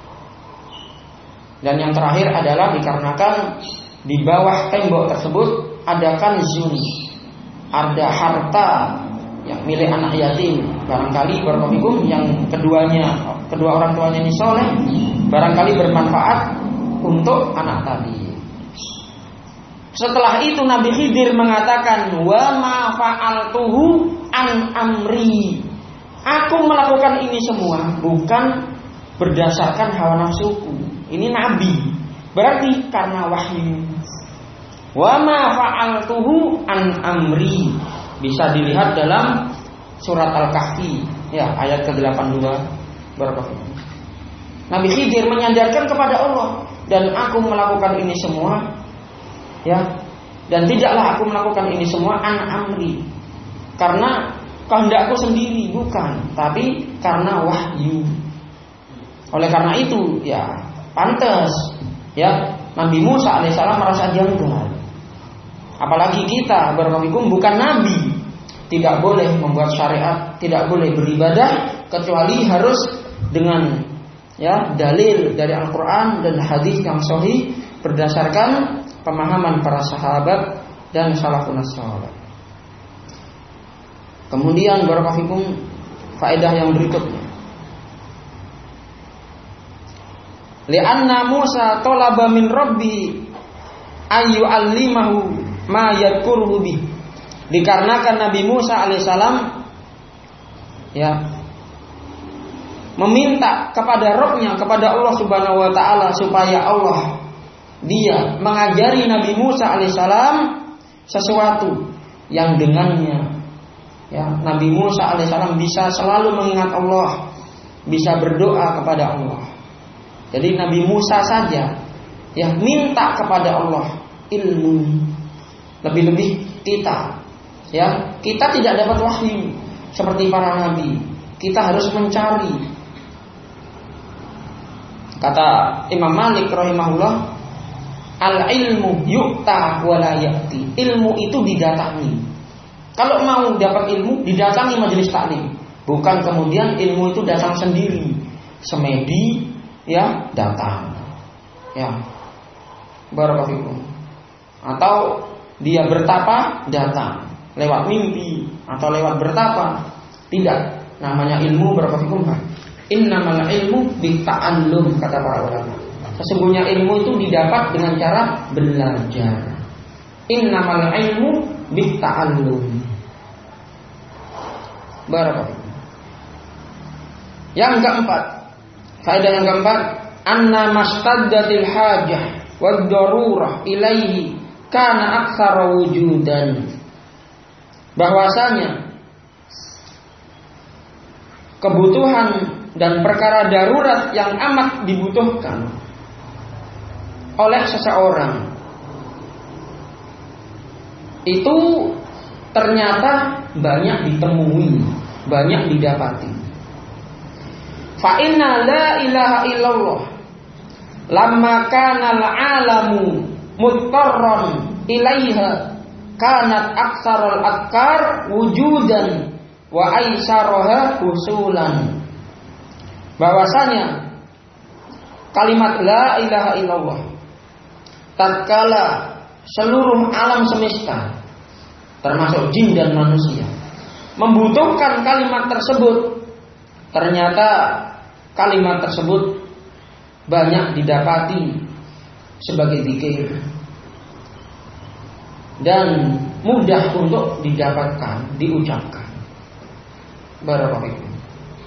Dan yang terakhir adalah dikarenakan di bawah tembok tersebut ada kanzun, ada harta yang milik anak yatim. Barangkali barakallahu yang kedua orang tuanya ini soleh, barangkali bermanfaat untuk anak tadi. Setelah itu Nabi Khidir mengatakan, wa ma fa'altuhu an amri. Aku melakukan ini semua bukan berdasarkan hawa nafsuku. Ini Nabi, berarti karena wahyu. Wa ma fa'altuhu an amri. Bisa dilihat dalam surat Al-Kahfi ya, ayat ke-82. Barakallahu. Nabi Khidir menyandarkan kepada Allah, dan aku melakukan ini semua ya, dan tidaklah aku melakukan ini semua an amri, karena kehendakku sendiri, bukan, tapi karena wahyu. Oleh karena itu ya pantas ya Nabi Musa alaihissalam merasa janggal. Apalagi kita barakallahu bukan nabi, tidak boleh membuat syariat, tidak boleh beribadah kecuali harus dengan ya dalil dari Al-Qur'an dan hadis yang sahih berdasarkan pemahaman para sahabat dan salafun salih. Kemudian barakallahu faedah yang berikutnya. Li'anna Musa talaba min Rabbi ayu allimahu ma yadkuruhu bih. Dikarenakan Nabi Musa alaihissalam ya meminta kepada Rabb-nya, kepada Allah Subhanahu wa taala, supaya Allah dia mengajari Nabi Musa alaihissalam sesuatu yang dengannya ya Nabi Musa alaihissalam bisa selalu mengingat Allah, bisa berdoa kepada Allah. Jadi Nabi Musa saja ya minta kepada Allah ilmu. Lebih-lebih kita ya, kita tidak dapat wahyu seperti para nabi. Kita harus mencari. Kata Imam Malik rahimahullah, al-ilmu yu'ta wa la ya'ti. Ilmu itu didatangi. Kalau mau dapat ilmu, didatangi majelis taklim. Bukan kemudian ilmu itu datang sendiri. Semedi ya datang ya barakallahu, atau dia bertapa datang lewat mimpi atau lewat bertapa. Tidak, namanya ilmu barakallahu. Innamal ilmu bitta'allum, kata para ulama. Sesungguhnya ilmu itu didapat dengan cara belajar. Innamal ilmu bitta'allum. Barakallahu. Yang keempat, faedah yang keempat, anna mastaddatil hajah wad darurah ilaihi kana aktsara wujudan. Bahwasanya kebutuhan dan perkara darurat yang amat dibutuhkan oleh seseorang itu ternyata banyak ditemui, banyak didapati. Fa inna la ilaha illallah lamma kana al-alamu muttarran ilaiha kanat aktsarul adkar wujudan wa aisaraha husulan. Bahwasanya kalimat la ilaha illallah tatkala seluruh alam semesta termasuk jin dan manusia membutuhkan kalimat tersebut, ternyata kalimat tersebut banyak didapati sebagai zikir dan mudah untuk didapatkan, diucapkan. Barakallahu.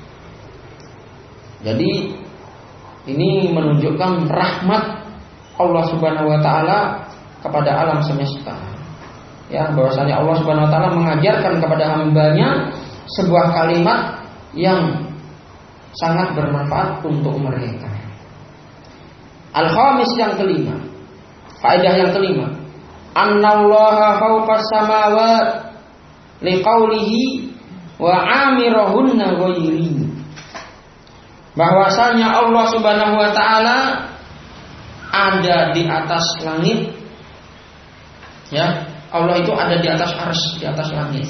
Jadi ini menunjukkan rahmat Allah Subhanahu wa taala kepada alam semesta. Ya, bahwasanya Allah Subhanahu wa taala mengajarkan kepada hamba-Nya sebuah kalimat yang sangat bermanfaat untuk mereka. Al-khamis, yang kelima. Faedah yang kelima. Annallaha fawqas samawat liqaulihi wa amirahunna ghairi. Bahwasanya Allah Subhanahu wa taala ada di atas langit. Ya, Allah itu ada di atas arsy, di atas langit.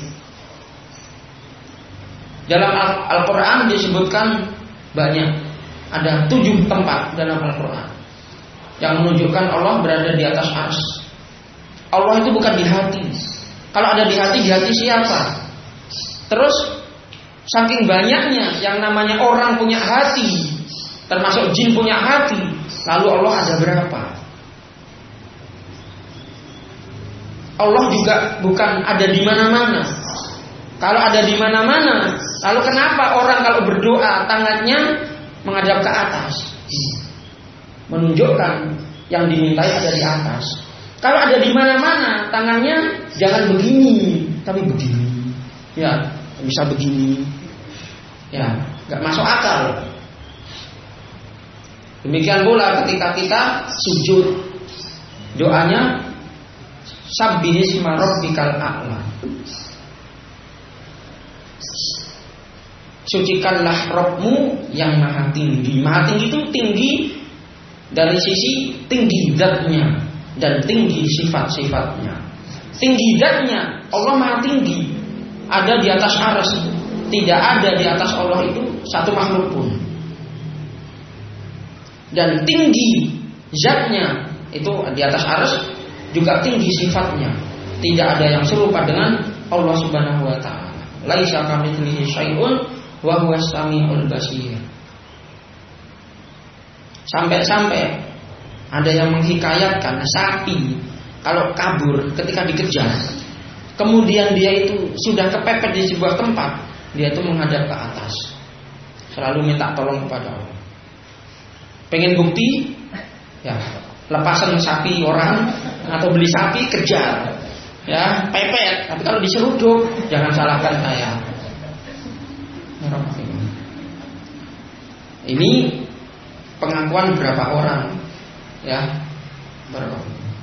Dalam Al-Quran disebutkan banyak, ada 7 tempat dalam Al-Quran yang menunjukkan Allah berada di atas arsy. Allah itu bukan di hati. Kalau ada di hati siapa? Terus saking banyaknya yang namanya orang punya hati, termasuk jin punya hati, lalu Allah ada berapa? Allah juga bukan ada di mana-mana. Kalau ada di mana-mana, lalu kenapa orang kalau berdoa tangannya menghadap ke atas? Menunjukkan yang dimintai ada di atas. Kalau ada di mana-mana, tangannya jangan begini, tapi begini. Ya, bisa begini. Ya, nggak masuk akal. Demikian pula ketika kita sujud, doanya Sabbihisma rabbikal a'la. Sucikanlah Rabbmu yang maha tinggi. Maha tinggi itu tinggi dari sisi tinggi zatnya dan tinggi sifat-sifatnya. Tinggi zatnya, Allah maha tinggi, ada di atas arsy. Tidak ada di atas Allah itu satu makhluk pun. Dan tinggi zatnya itu di atas arsy, juga tinggi sifatnya. Tidak ada yang serupa dengan Allah Subhanahu wa taala. Laisa kamitslihi syai'un wa huwas samiul basir. Sampai-sampai ada yang menghikayatkan sapi kalau kabur ketika dikejar, kemudian dia itu sudah kepepet di sebuah tempat, dia itu menghadap ke atas, selalu minta tolong kepada Allah. Pengen bukti, ya lepasan sapi orang atau beli sapi kejar, ya pepet. Tapi kalau diseruduk, jangan salahkan saya. Ini pengakuan berapa orang, ya berapa.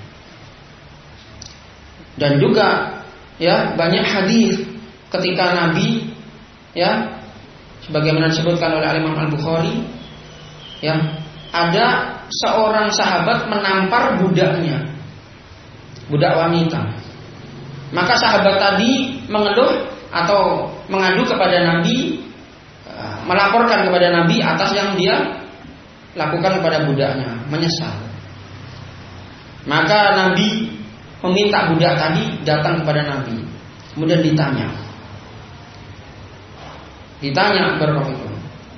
Dan juga ya banyak hadis ketika Nabi, ya sebagaimana disebutkan oleh Imam Al-Bukhari, ya ada seorang sahabat menampar budaknya, budak wanita. Maka sahabat tadi mengeluh atau mengadu kepada Nabi, melaporkan kepada Nabi atas yang dia lakukan kepada budaknya, menyesal. Maka Nabi meminta budak tadi datang kepada Nabi. Kemudian ditanya berkata,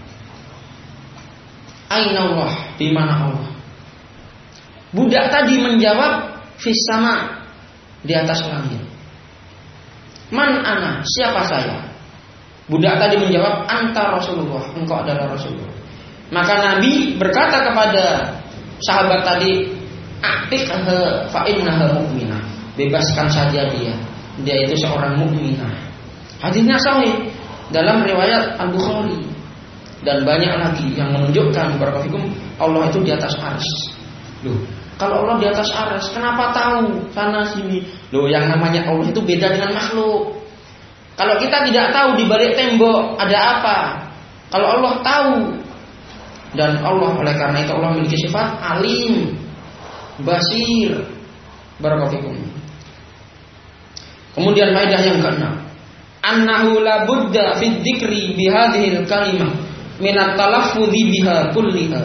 Aina Allah, di mana Allah? Budak tadi menjawab, fis sama, di atas langit. Man ana, siapa saya? Budak tadi menjawab, anta Rasulullah, engkau adalah Rasulullah. Maka Nabi berkata kepada sahabat tadi, a'tiqha fa innaha mu'minah. Bebaskan saja dia itu seorang mukminah. Hadisnya sahih dalam riwayat Al-Bukhari. Dan banyak lagi yang menunjukkan barakallahu Allah itu di atas arsy. Loh, kalau Allah di atas arsy, kenapa tahu sana sini? Loh, yang namanya Allah itu beda dengan makhluk. Kalau kita tidak tahu di balik tembok ada apa, kalau Allah tahu. Dan Allah, oleh karena itu Allah memiliki sifat alim, basir. Barakallahu. Kemudian faedah yang keenam, annahu la budda fi dzikri bi hadhil kalimah min at-talaffudzi biha kulliha.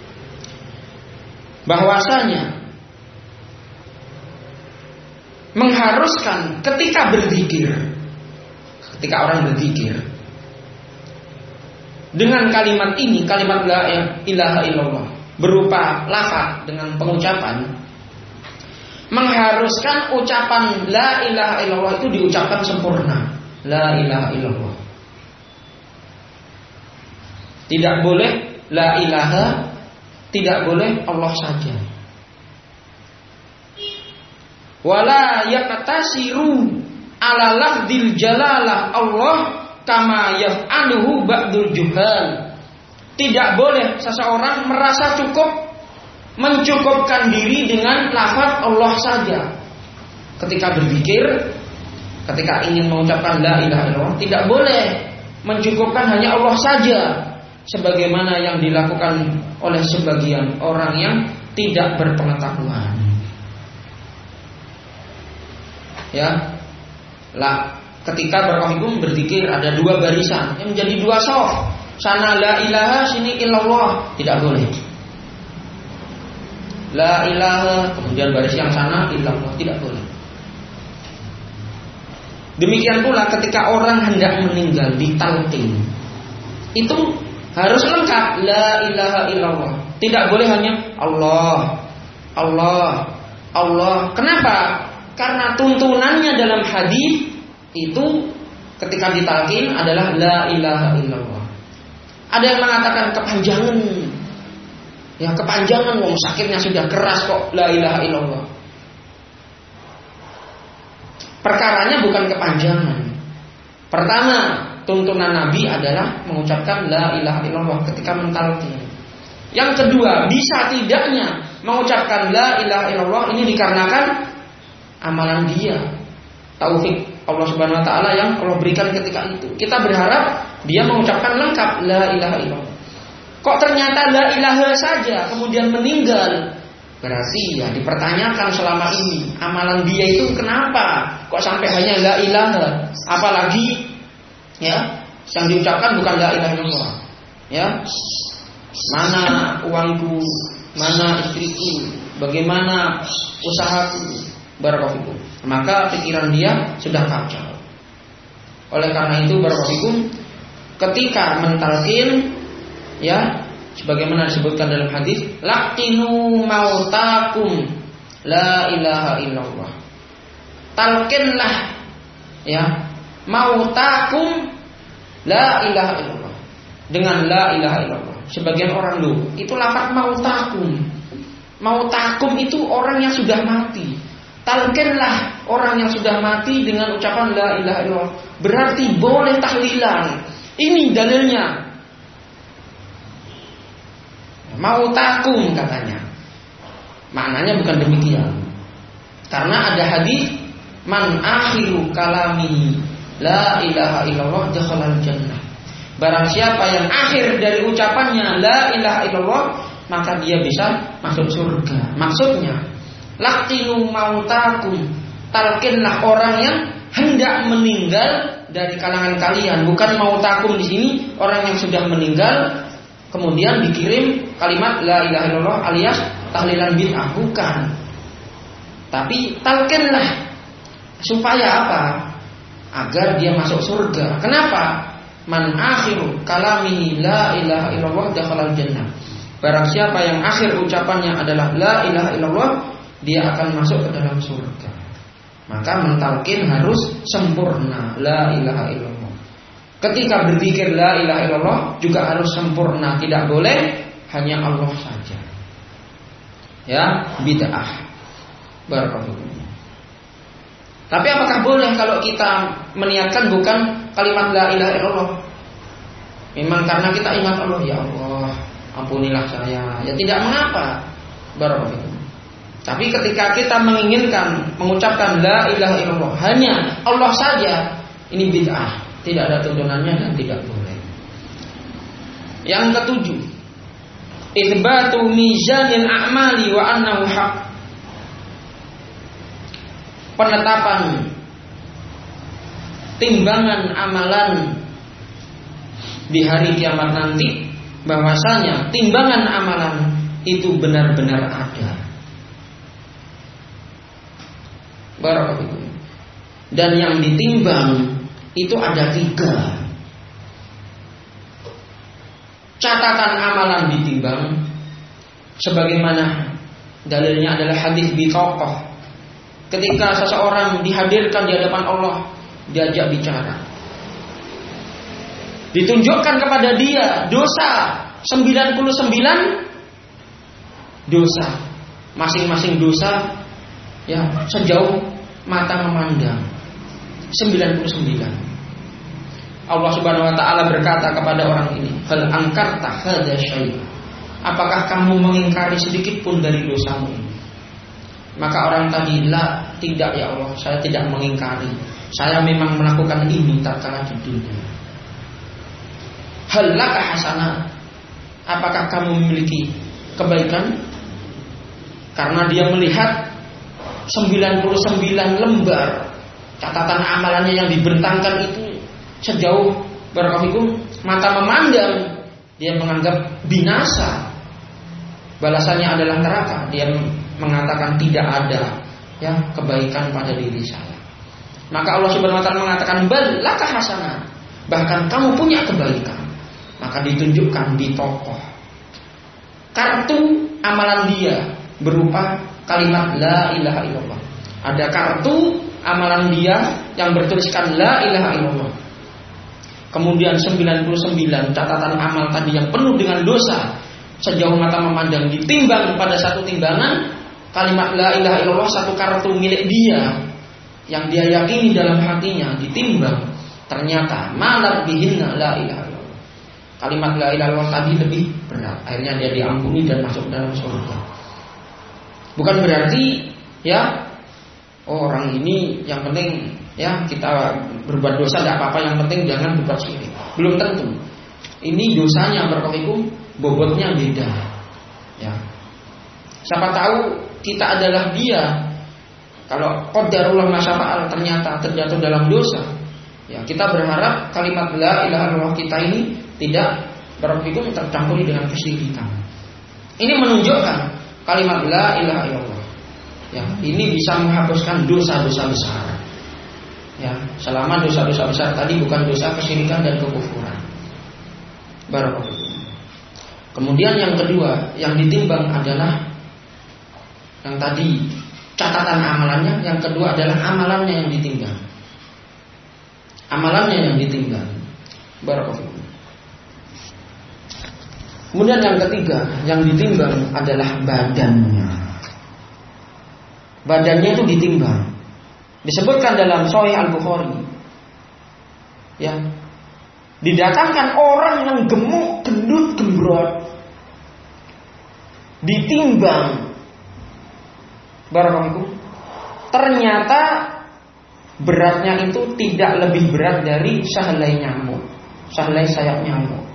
Bahwasanya mengharuskan ketika berzikir, ketika orang berzikir dengan kalimat ini, kalimat la ilaha illallah, berupa lafaz dengan pengucapan, mengharuskan ucapan la ilaha illallah itu diucapkan sempurna. La ilaha illallah. Tidak boleh la ilaha, tidak boleh Allah saja. Wala yaqtasiru ala lafdzil jalalah Allah kama yaf'aluhu ba'dul juhal. Tidak boleh seseorang merasa cukup mencukupkan diri dengan lafaz Allah saja. Ketika berzikir, ketika ingin mengucapkan la ilaha illallah, tidak boleh mencukupkan hanya Allah saja, sebagaimana yang dilakukan oleh sebagian orang yang tidak berpengetahuan. Ya. Lah, ketika barakallahu berzikir ada dua barisan yang menjadi dua shaf. Sana la ilaha, sini illallah, tidak boleh. La ilaha, kemudian baris yang sana illallah, tidak boleh. Demikian pula ketika orang hendak meninggal ditalqin, itu harus lengkap la ilaha illallah. Tidak boleh hanya Allah, Allah, Allah. Kenapa? Karena tuntunannya dalam hadis itu ketika ditalqin adalah la ilaha illallah. Ada yang mengatakan kepanjangan. Ya kepanjangan, wong sakitnya sudah keras kok la ilaha illallah. Perkaranya bukan kepanjangan. Pertama, tuntunan Nabi adalah mengucapkan la ilaha illallah ketika mentalqin. Yang kedua, bisa tidaknya mengucapkan la ilaha illallah ini dikarenakan amalan dia, taufik Allah Subhanahu wa taala yang Allah berikan ketika itu. Kita berharap dia mengucapkan lengkap la ilaha illallah. Kok ternyata la ilaha saja kemudian meninggal? Berarti ya dipertanyakan selama ini amalan dia itu kenapa kok sampai hanya la ilaha? Apalagi ya yang diucapkan bukan la ilaha illallah. Ya. Mana uangku, mana istriku, bagaimana usahaku, barakallahu. Maka pikiran dia sudah kacau. Oleh karena itu barakallahu, ketika mentalqin ya sebagaimana disebutkan dalam hadis, laqinu mautakum la ilaha illallah. Talqinlah ya mautakum la ilaha illallah dengan la ilaha illallah. Sebagian orang loh, itu lafaz mautakum. Mautakum itu orang yang sudah mati. Talqinlah orang yang sudah mati dengan ucapan la ilaha illallah. Berarti boleh tahlilan. Ini dalilnya. Mautakum katanya. Maknanya bukan demikian. Karena ada hadis man akhiru kalami la ilaha illallah dakhalal jannah. Barang siapa yang akhir dari ucapannya la ilaha illallah, maka dia bisa masuk surga. Maksudnya laqinu mautakum, talqinlah orang yang hendak meninggal dari kalangan kalian. Bukan mautakum di sini orang yang sudah meninggal kemudian dikirim kalimat la ilaha illallah alias tahlilan bid'ah, bukan. Tapi talqinlah supaya apa? Agar dia masuk surga. Kenapa? Man akhiru kalamihi la ilaha illallah dakhalal jannah. Barang siapa yang akhir ucapannya adalah la ilaha illallah, dia akan masuk ke dalam surga. Maka mentalqin harus sempurna la ilaha illallah. Ketika berzikir la ilaha illallah juga harus sempurna, tidak boleh hanya Allah saja. Ya, bid'ah. Barakallahu. Tapi apakah boleh kalau kita meniatkan bukan kalimat la ilaha illallah? Memang karena kita ingat Allah, ya Allah, ampunilah saya. Ya tidak mengapa. Barakallahu. Tapi ketika kita menginginkan mengucapkan la ilaha illallah hanya Allah saja, ini bid'ah. Tidak ada tuntunannya dan tidak boleh. Yang ketujuh, itsbatu mizanil a'mali wa annahu haq. Penetapan timbangan amalan di hari kiamat nanti, bahwasanya timbangan amalan itu benar-benar ada. Barakallahu. Dan yang ditimbang itu ada 3. Catatan amalan ditimbang, sebagaimana dalilnya adalah hadis bitaqah. Ketika seseorang dihadirkan di hadapan Allah, diajak bicara, ditunjukkan kepada dia dosa 99 dosa, masing-masing dosa ya sejauh mata memandang 99. Allah Subhanahu wa taala berkata kepada orang ini, hal angkarta hadza syai', apakah kamu mengingkari sedikit pun dari dosamu ini? Maka orang tadi, la, tidak ya Allah, saya tidak mengingkari. Saya memang melakukan ini tatkala di dunia. Hal laka hasanah, apakah kamu memiliki kebaikan? Karena dia melihat 99 lembar catatan amalannya yang dibentangkan itu sejauh barakallahu mata memandang, dia menganggap binasa. Balasannya adalah neraka. Dia mengatakan tidak ada ya kebaikan pada diri saya. Maka Allah Subhanahu wa taala mengatakan bal laka hasanah, bahkan kamu punya kebaikan. Maka ditunjukkan di tokoh kartu amalan dia berupa kalimat la ilaha illallah. Ada kartu amalan dia yang bertuliskan la ilaha illallah. Kemudian 99 catatan amal tadi yang penuh dengan dosa sejauh mata memandang ditimbang pada satu timbangan. Kalimat la ilaha illallah, satu kartu milik dia yang dia yakini dalam hatinya, ditimbang, ternyata malat bihinna la ilaha illallah. Kalimat la ilaha illallah tadi lebih berat. Akhirnya dia diampuni dan masuk dalam surga. Bukan berarti ya orang ini yang penting ya kita berbuat dosa tidak apa-apa, yang penting jangan berbuat syirik. Belum tentu. Ini dosanya barakallahu bobotnya beda. Ya. Siapa tahu kita adalah dia. Kalau qadarullah masyafa'al ternyata terjatuh dalam dosa, ya kita berharap kalimat la ilaha illallah kita ini tidak barakallahu tercampuri dengan kesyirikan. Ini menunjukkan kalimat la ilaha illallah. Ya, ini bisa menghapuskan dosa-dosa besar. Ya, selama dosa-dosa besar tadi bukan dosa kesyirikan dan kekufuran. Barakallahu. Kemudian yang kedua yang ditimbang adalah yang tadi catatan amalannya, yang kedua adalah amalannya yang ditimbang. Amalannya yang ditimbang. Barakallahu. Kemudian yang ketiga yang ditimbang adalah badannya. Badannya itu ditimbang. Disebutkan dalam Sahih Al-Bukhari. Ya. Didatangkan orang yang gemuk, gendut, gembrot. Ditimbang. Barakallahu. Ternyata beratnya itu tidak lebih berat dari sehelai nyamuk, sehelai sayap nyamuk.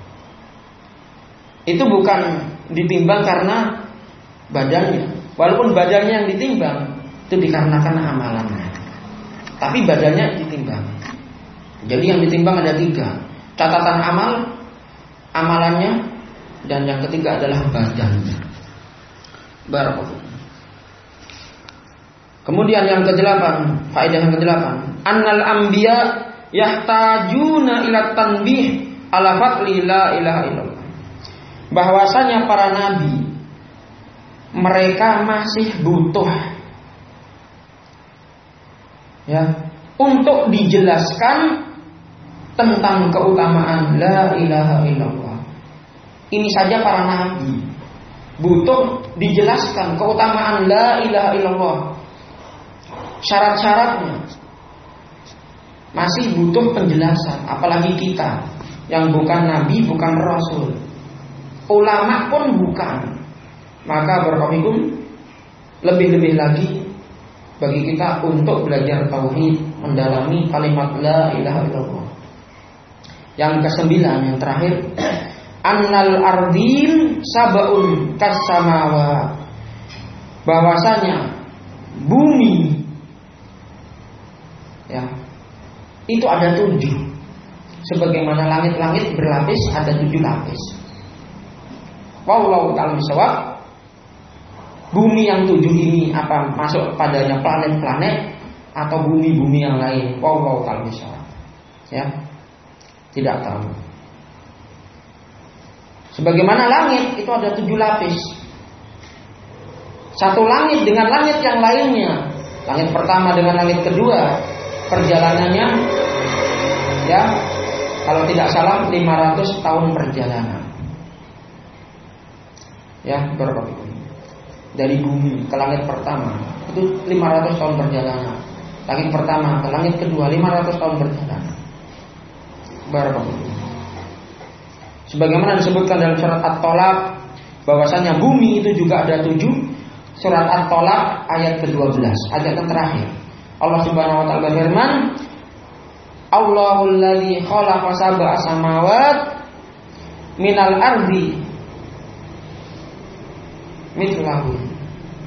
Itu bukan ditimbang karena badannya. Walaupun badannya yang ditimbang, itu dikarenakan amalannya. Tapi badannya ditimbang. Jadi yang ditimbang ada 3. Catatan amal, amalannya, dan yang ketiga adalah badannya. Barakallahu. Kemudian yang ke-8, faedah yang ke-8, annal anbiya yahtajuna ila tanbih ala fadli la ilaha illallah. Bahwasanya para nabi mereka masih butuh ya untuk dijelaskan tentang keutamaan la ilaha illallah. Ini saja para nabi butuh dijelaskan keutamaan la ilaha illallah. Syarat-syaratnya masih butuh penjelasan, apalagi kita yang bukan nabi, bukan rasul, ulama pun bukan. Maka barakallahu lebih-lebih lagi bagi kita untuk belajar tauhid, mendalami kalimat la ilaha illallah. Yang ke-9 yang terakhir, annal ardin sab'un kasamawa. Bahwasanya bumi ya itu ada 7. Sebagaimana langit-langit berlapis ada 7 lapis. Wallahu ta'ala bisawab. Bumi yang 7 ini apa masuk padanya planet-planet atau bumi-bumi yang lain? Wallahu ta'ala bisawab. Ya. Tidak tahu. Sebagaimana langit itu ada 7 lapis. Satu langit dengan langit yang lainnya. Langit pertama dengan langit kedua, perjalanannya ya kalau tidak salah 500 tahun perjalanan. Ya, berapa itu? Dari bumi ke langit pertama itu 500 tahun perjalanan. Langit pertama ke langit kedua 500 tahun perjalanan. Berapa itu? Sebagaimana disebutkan dalam surat At-Tolaq bahwasanya bumi itu juga ada 7. Surat At-Tolaq ayat ke-12, ayat yang terakhir. Allah Subhanahu wa taala berfirman, Allahul ladzi khalaqa sab'a samawat minal ardi mithlahu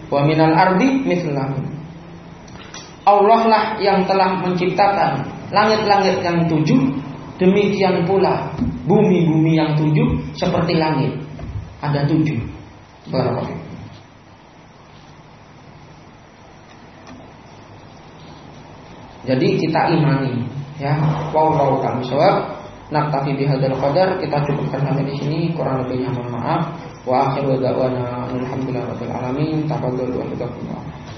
Wa minal ardi mithlahum. Allah lah yang telah menciptakan langit-langit yang 7, demikian pula bumi-bumi yang 7 seperti langit. Ada 7. Barakallahu. Jadi kita imani, ya. Wallahu a'lam bishawab. Naktafi bihadzal qadar, kita cukupkan sampai di sini, kurang lebihnya mohon maaf. Wa akhiru da'wana alhamdulillahirabbil alamin. Tafadhalu wa jazakumullah.